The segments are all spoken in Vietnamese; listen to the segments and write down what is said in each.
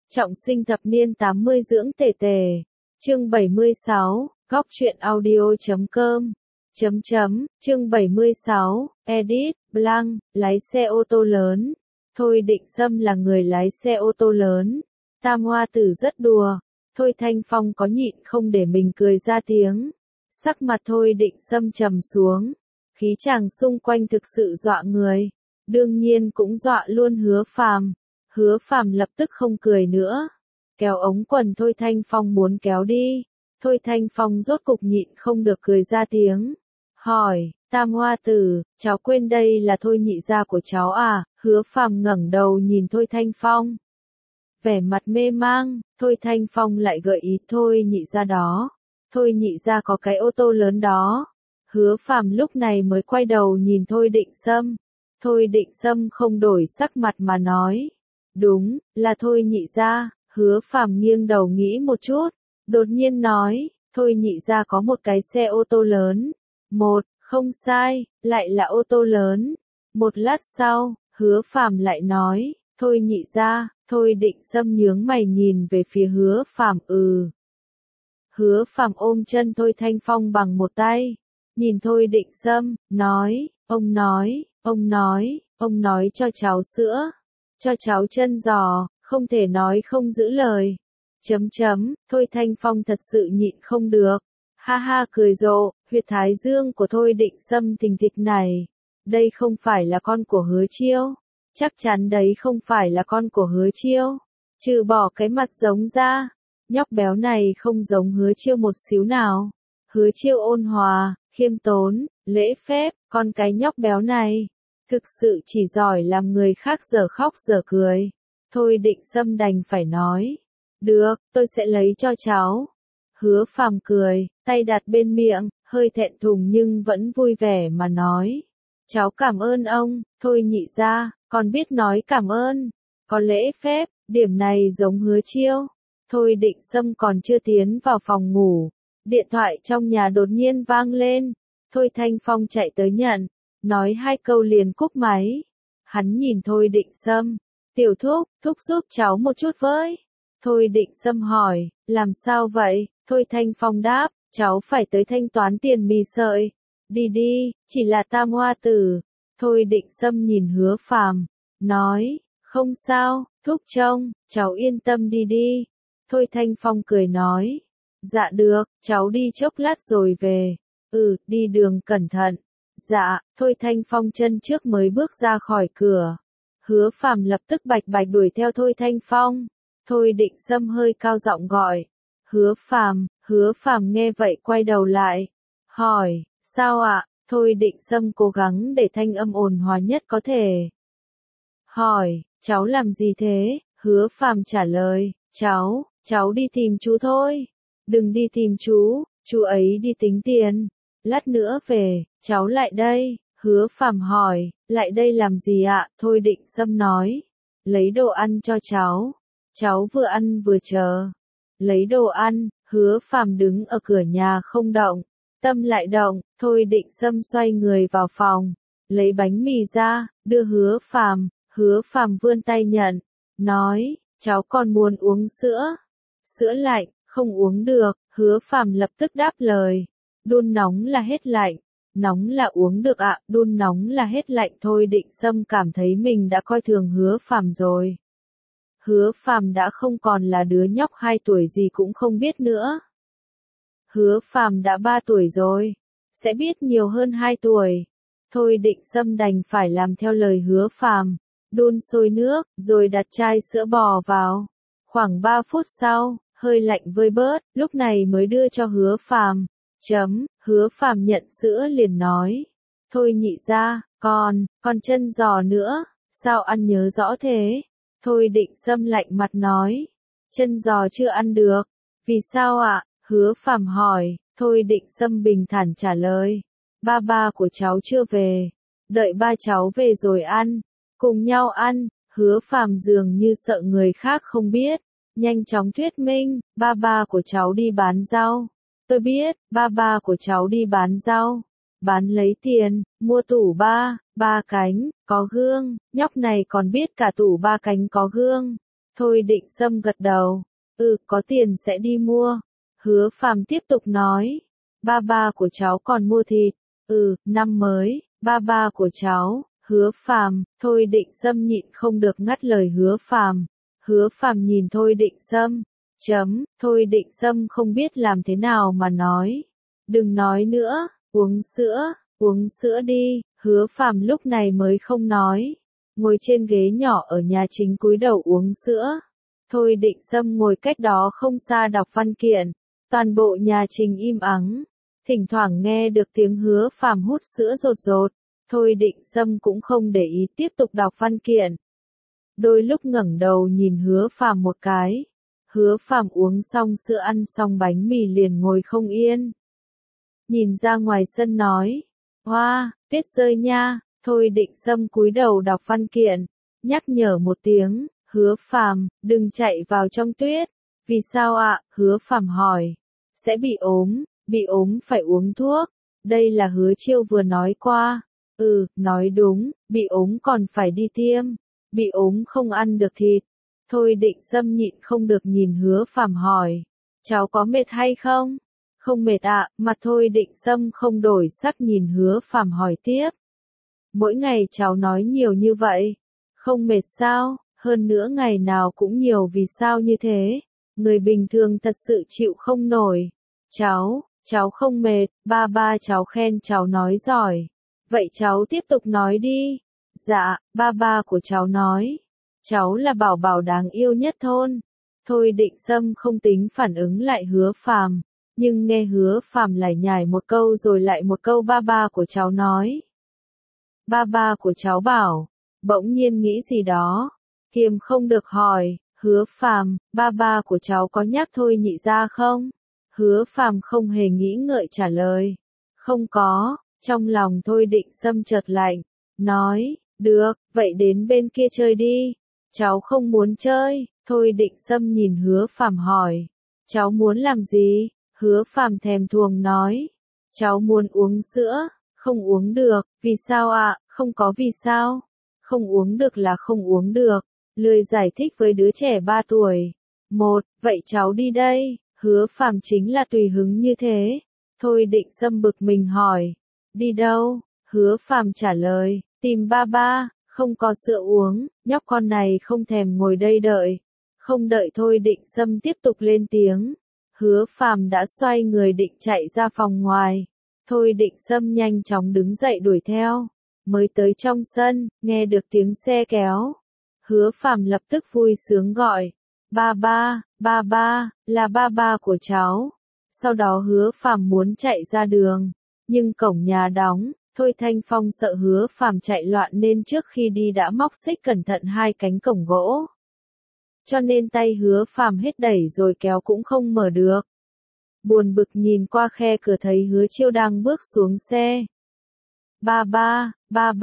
Trọng sinh thập niên 80 dưỡng tề tề. Chương 76, góc truyện audio.com. Chương 76, edit, blank, lái xe ô tô lớn. Thôi Định Sâm là người lái xe ô tô lớn. Tam Hoa Tử rất đùa. Thôi Thanh Phong có nhịn không để mình cười ra tiếng. Sắc mặt Thôi Định Sâm trầm xuống. Khí chàng xung quanh thực sự dọa người. Đương nhiên cũng dọa luôn Hứa Phàm. Hứa Phàm lập tức không cười nữa. Kéo ống quần Thôi Thanh Phong muốn kéo đi. Thôi Thanh Phong rốt cục nhịn không được cười ra tiếng. Hỏi, Tam Hoa Tử, cháu quên đây là Thôi nhị gia của cháu à? Hứa Phàm ngẩng đầu nhìn Thôi Thanh Phong. Vẻ mặt mê mang, Thôi Thanh Phong lại gợi ý Thôi nhị gia đó. Thôi nhị gia có cái ô tô lớn đó. Hứa Phàm lúc này mới quay đầu nhìn Thôi Định Sâm. Thôi Định Sâm không đổi sắc mặt mà nói. Đúng, là Thôi nhị gia. Hứa Phàm nghiêng đầu nghĩ một chút, đột nhiên nói, Thôi nhị gia có một cái xe ô tô lớn. Không sai, lại là ô tô lớn. Một lát sau, Hứa Phàm lại nói, Thôi nhị gia. Thôi Định Sâm nhướng mày nhìn về phía Hứa Phàm. Hứa Phàm ôm chân Thôi Thanh Phong bằng một tay, nhìn Thôi Định Sâm, nói, ông nói cho cháu sữa, cho cháu chân giò, không thể nói không giữ lời. Thôi Thanh Phong thật sự nhịn không được. Ha ha cười rộ, huyệt thái dương của Thôi Định Sâm thình thịch này. Đây không phải là con của Hứa Chiêu. Chắc chắn đấy không phải là con của Hứa Chiêu. Trừ bỏ cái mặt giống ra, nhóc béo này không giống Hứa Chiêu một xíu nào. Hứa Chiêu ôn hòa, khiêm tốn, lễ phép, còn cái nhóc béo này, thực sự chỉ giỏi làm người khác dở khóc dở cười. Thôi Định Sâm đành phải nói, được, tôi sẽ lấy cho cháu. Hứa Phàm cười, tay đặt bên miệng, hơi thẹn thùng nhưng vẫn vui vẻ mà nói, cháu cảm ơn ông. Thôi nhị gia, còn biết nói cảm ơn, có lễ phép, điểm này giống Hứa Chiêu. Thôi Định Sâm còn chưa tiến vào phòng ngủ, điện thoại trong nhà đột nhiên vang lên. Thôi Thanh Phong chạy tới nhận, nói hai câu liền cúp máy. Hắn nhìn Thôi Định Sâm, tiểu thúc giúp cháu một chút với. Thôi Định Sâm hỏi, làm sao vậy? Thôi Thanh Phong đáp, cháu phải tới thanh toán tiền mì sợi. Đi, chỉ là Tam Hoa Tử. Thôi Định Sâm nhìn Hứa Phàm, nói, không sao, thúc trông, cháu yên tâm đi. Thôi Thanh Phong cười nói, dạ được, cháu đi chốc lát rồi về. Đi đường cẩn thận. Dạ. Thôi Thanh Phong chân trước mới bước ra khỏi cửa. Hứa Phàm lập tức bạch bạch đuổi theo Thôi Thanh Phong. Thôi Định Sâm hơi cao giọng gọi, Hứa Phàm nghe vậy quay đầu lại, hỏi, sao ạ? Thôi Định Sâm cố gắng để thanh âm ôn hòa nhất có thể. Hỏi, cháu làm gì thế? Hứa Phàm trả lời, cháu đi tìm chú thôi. Đừng đi tìm chú ấy đi tính tiền. Lát nữa về, cháu lại đây. Hứa Phàm hỏi, lại đây làm gì ạ? Thôi Định Sâm nói, lấy đồ ăn cho cháu. Cháu vừa ăn vừa chờ. Lấy đồ ăn. Hứa Phàm đứng ở cửa nhà không động, tâm lại động. Thôi Định Sâm xoay người vào phòng, lấy bánh mì ra, đưa Hứa Phàm. Hứa Phàm vươn tay nhận, nói, cháu còn muốn uống sữa. Sữa lạnh, không uống được. Hứa Phàm lập tức đáp lời, đun nóng là hết lạnh, nóng là uống được ạ. Đun nóng là hết lạnh. Thôi Định Sâm cảm thấy mình đã coi thường Hứa Phàm rồi. Hứa Phàm đã không còn là đứa nhóc 2 tuổi gì cũng không biết nữa. Hứa Phàm đã 3 tuổi rồi, sẽ biết nhiều hơn 2 tuổi. Thôi Định Sâm đành phải làm theo lời Hứa Phàm, đun sôi nước, rồi đặt chai sữa bò vào. Khoảng 3 phút sau, hơi lạnh vơi bớt, lúc này mới đưa cho Hứa Phàm. Hứa Phàm nhận sữa liền nói, thôi nhị gia, còn chân giò nữa, sao ăn nhớ rõ thế? Thôi Định Sâm lạnh mặt nói, chân giò chưa ăn được. Vì sao ạ? Hứa Phàm hỏi. Thôi Định Sâm bình thản trả lời, ba của cháu chưa về, đợi ba cháu về rồi ăn, cùng nhau ăn. Hứa Phàm dường như sợ người khác không biết, nhanh chóng thuyết minh, ba của cháu đi bán rau. Tôi biết, ba của cháu đi bán rau, bán lấy tiền, mua tủ ba cánh, có gương. Nhóc này còn biết cả tủ 3 cánh có gương. Thôi Định Sâm gật đầu. Có tiền sẽ đi mua. Hứa Phàm tiếp tục nói. Ba ba của cháu còn mua thịt. Năm mới, ba ba của cháu, Hứa Phàm, Thôi Định Sâm nhịn không được ngắt lời Hứa Phàm. Hứa Phàm nhìn Thôi Định Sâm. Thôi Định Sâm không biết làm thế nào mà nói. Đừng nói nữa, uống sữa đi. Hứa Phàm lúc này mới không nói. Ngồi trên ghế nhỏ ở nhà chính cúi đầu uống sữa. Thôi Định Sâm ngồi cách đó không xa đọc văn kiện. Toàn bộ nhà trình im ắng. Thỉnh thoảng nghe được tiếng Hứa Phàm hút sữa rột rột. Thôi Định Sâm cũng không để ý tiếp tục đọc văn kiện. Đôi lúc ngẩng đầu nhìn Hứa Phàm một cái. Hứa Phàm uống xong sữa ăn xong bánh mì liền ngồi không yên. Nhìn ra ngoài sân nói. Hoa, tuyết rơi nha. Thôi Định Sâm cúi đầu đọc văn kiện. Nhắc nhở một tiếng. Hứa Phàm, đừng chạy vào trong tuyết. Vì sao ạ? Hứa Phàm hỏi. Sẽ bị ốm phải uống thuốc. Đây là Hứa Chiêu vừa nói qua. Nói đúng, bị ốm còn phải đi tiêm. Bị ốm không ăn được thịt. Thôi Định Sâm nhịn không được nhìn Hứa Phàm hỏi. Cháu có mệt hay không? Không mệt ạ, mặt Thôi Định Sâm không đổi sắc nhìn Hứa Phàm hỏi tiếp. Mỗi ngày cháu nói nhiều như vậy. Không mệt sao? Hơn nữa ngày nào cũng nhiều vì sao như thế? Người bình thường thật sự chịu không nổi. Cháu không mệt, ba cháu khen cháu nói giỏi. Vậy cháu tiếp tục nói đi. Dạ, ba của cháu nói. Cháu là bảo bảo đáng yêu nhất thôn. Thôi Định Sâm không tính phản ứng lại Hứa Phàm, nhưng nghe Hứa Phàm lải nhải một câu rồi lại một câu ba của cháu nói. Ba của cháu bảo, bỗng nhiên nghĩ gì đó. Kiềm không được hỏi, Hứa Phàm, ba của cháu có nhắc Thôi nhị ra không? Hứa Phàm không hề nghĩ ngợi trả lời. Không có, trong lòng Thôi Định Sâm chợt lạnh, nói, được, vậy đến bên kia chơi đi. Cháu không muốn chơi. Thôi Định Sâm nhìn Hứa Phàm hỏi. Cháu muốn làm gì? Hứa Phàm thèm thuồng nói. Cháu muốn uống sữa. Không uống được. Vì sao ạ? Không có vì sao. Không uống được là không uống được. Lười giải thích với đứa trẻ 3 tuổi. Vậy cháu đi đây. Hứa Phàm chính là tùy hứng như thế. Thôi Định Sâm bực mình hỏi. Đi đâu? Hứa Phàm trả lời. Tìm ba. Không có sữa uống, nhóc con này không thèm ngồi đây đợi. Không đợi Thôi Định Sâm tiếp tục lên tiếng. Hứa Phàm đã xoay người định chạy ra phòng ngoài. Thôi Định Sâm nhanh chóng đứng dậy đuổi theo. Mới tới trong sân, nghe được tiếng xe kéo. Hứa Phàm lập tức vui sướng gọi. Ba, là ba của cháu. Sau đó Hứa Phàm muốn chạy ra đường. Nhưng cổng nhà đóng. Thôi Thanh Phong sợ Hứa Phàm chạy loạn nên trước khi đi đã móc xích cẩn thận 2 cánh cổng gỗ. Cho nên tay Hứa Phàm hết đẩy rồi kéo cũng không mở được. Buồn bực nhìn qua khe cửa thấy Hứa Chiêu đang bước xuống xe. Ba,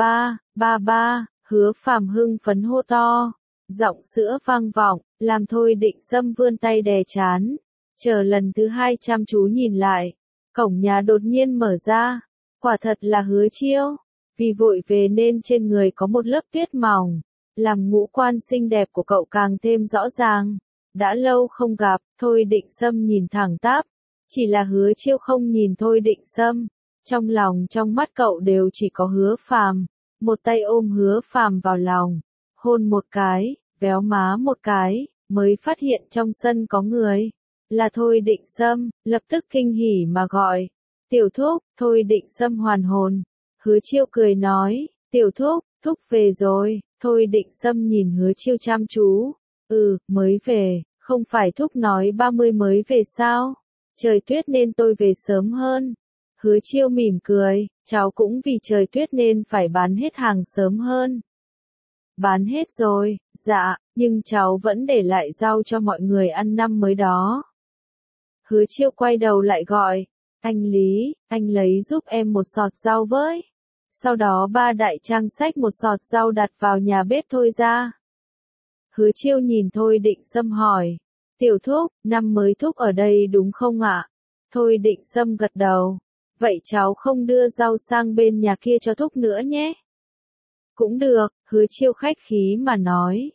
Hứa Phàm hưng phấn hô to. Giọng sữa vang vọng, làm Thôi Định Sâm vươn tay đè chán. Chờ lần thứ 2 chăm chú nhìn lại. Cổng nhà đột nhiên mở ra. Quả thật là Hứa Chiêu. Vì vội về nên trên người có một lớp tuyết mỏng. Làm ngũ quan xinh đẹp của cậu càng thêm rõ ràng. Đã lâu không gặp, Thôi Định Sâm nhìn thẳng tắp. Chỉ là Hứa Chiêu không nhìn Thôi Định Sâm. Trong lòng trong mắt cậu đều chỉ có Hứa Phàm. Một tay ôm Hứa Phàm vào lòng. Hôn một cái, véo má một cái, mới phát hiện trong sân có người. Là Thôi Định Sâm, lập tức kinh hỉ mà gọi. Tiểu thúc. Thôi Định Sâm hoàn hồn. Hứa Chiêu cười nói, tiểu thúc, thúc về rồi. Thôi Định Sâm nhìn Hứa Chiêu chăm chú. Mới về, không phải thúc nói 30 mới về sao? Trời tuyết nên tôi về sớm hơn. Hứa Chiêu mỉm cười, cháu cũng vì trời tuyết nên phải bán hết hàng sớm hơn. Bán hết rồi, dạ, nhưng cháu vẫn để lại rau cho mọi người ăn năm mới đó. Hứa Chiêu quay đầu lại gọi. Anh Lý, anh lấy giúp em một sọt rau với. Sau đó ba đại trang xách một sọt rau đặt vào nhà bếp Thôi ra. Hứa Chiêu nhìn Thôi Định Sâm hỏi. Tiểu thúc, năm mới thúc ở đây đúng không ạ? Thôi Định Sâm gật đầu. Vậy cháu không đưa rau sang bên nhà kia cho thúc nữa nhé. Cũng được, Hứa Chiêu khách khí mà nói.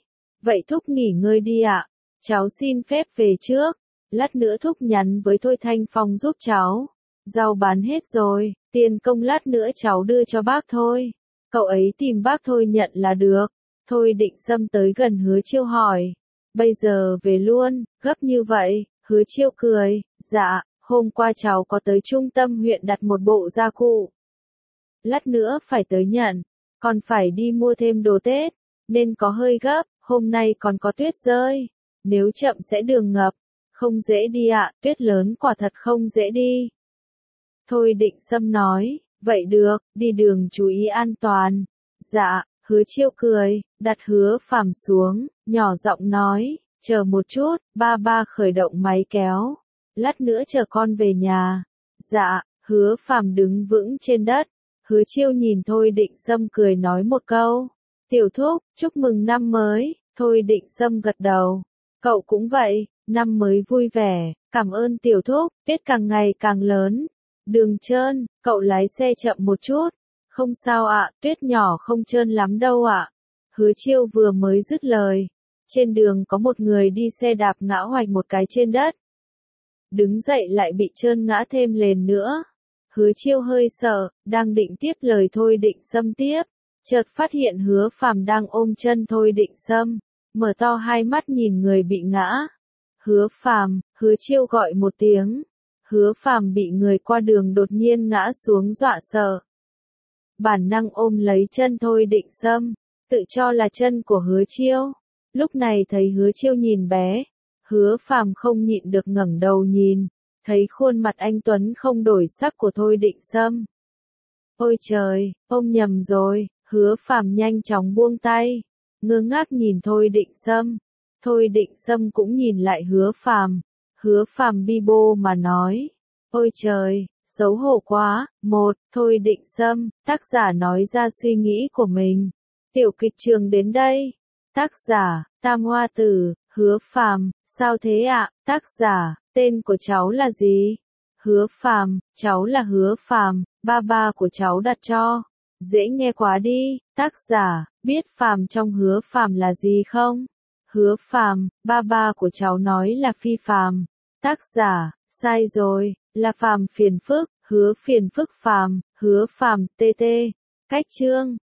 Vậy thúc nghỉ ngơi đi ạ. Cháu xin phép về trước. Lát nữa thúc nhắn với Thôi Thanh Phong giúp cháu. Rau bán hết rồi, tiền công lát nữa cháu đưa cho bác thôi. Cậu ấy tìm bác Thôi nhận là được. Thôi Định Sâm tới gần Hứa Chiêu hỏi. Bây giờ về luôn, gấp như vậy, Hứa Chiêu cười. Dạ, hôm qua cháu có tới trung tâm huyện đặt một bộ gia cụ. Lát nữa phải tới nhận, còn phải đi mua thêm đồ Tết, nên có hơi gấp, hôm nay còn có tuyết rơi. Nếu chậm sẽ đường ngập. Không dễ đi ạ, tuyết lớn quả thật không dễ đi. Thôi Định Sâm nói, vậy được, đi đường chú ý an toàn. Dạ, Hứa Chiêu cười, đặt Hứa Phàm xuống, nhỏ giọng nói, chờ một chút, ba ba khởi động máy kéo. Lát nữa chờ con về nhà. Dạ, Hứa Phàm đứng vững trên đất. Hứa Chiêu nhìn Thôi Định Sâm cười nói một câu. Tiểu thúc, chúc mừng năm mới. Thôi Định Sâm gật đầu. Cậu cũng vậy, năm mới vui vẻ, cảm ơn tiểu thúc, Tết càng ngày càng lớn. Đường trơn, cậu lái xe chậm một chút. Không sao ạ, tuyết nhỏ không trơn lắm đâu ạ. Hứa Chiêu vừa mới dứt lời. Trên đường có một người đi xe đạp ngã hoạch một cái trên đất. Đứng dậy lại bị trơn ngã thêm lên nữa. Hứa Chiêu hơi sợ, đang định tiếp lời Thôi Định Sâm tiếp. Chợt phát hiện Hứa Phàm đang ôm chân Thôi Định Sâm, mở to hai mắt nhìn người bị ngã. Hứa Phàm, Hứa Chiêu gọi một tiếng. Hứa Phàm bị người qua đường đột nhiên ngã xuống dọa sợ. Bản năng ôm lấy chân Thôi Định Sâm, tự cho là chân của Hứa Chiêu. Lúc này thấy Hứa Chiêu nhìn bé, Hứa Phàm không nhịn được ngẩng đầu nhìn, thấy khuôn mặt anh tuấn không đổi sắc của Thôi Định Sâm. Ôi trời, ôm nhầm rồi, Hứa Phàm nhanh chóng buông tay, ngơ ngác nhìn Thôi Định Sâm. Thôi Định Sâm cũng nhìn lại Hứa Phàm. Hứa Phàm bi bô mà nói, ôi trời, xấu hổ quá. Một, Thôi Định Sâm, tác giả nói ra suy nghĩ của mình. Tiểu kịch trường đến đây. Tác giả, Tam Hoa Tử. Hứa Phàm, sao thế ạ? Tác giả, tên của cháu là gì? Hứa Phàm, cháu là Hứa Phàm, ba ba của cháu đặt cho. Dễ nghe quá đi. Tác giả, biết Phàm trong Hứa Phàm là gì không? Hứa Phàm, ba ba của cháu nói là Phi Phàm. Tác giả, sai rồi, là Phàm phiền phức, Hứa phiền phức Phàm, Hứa Phàm TT. Cách chương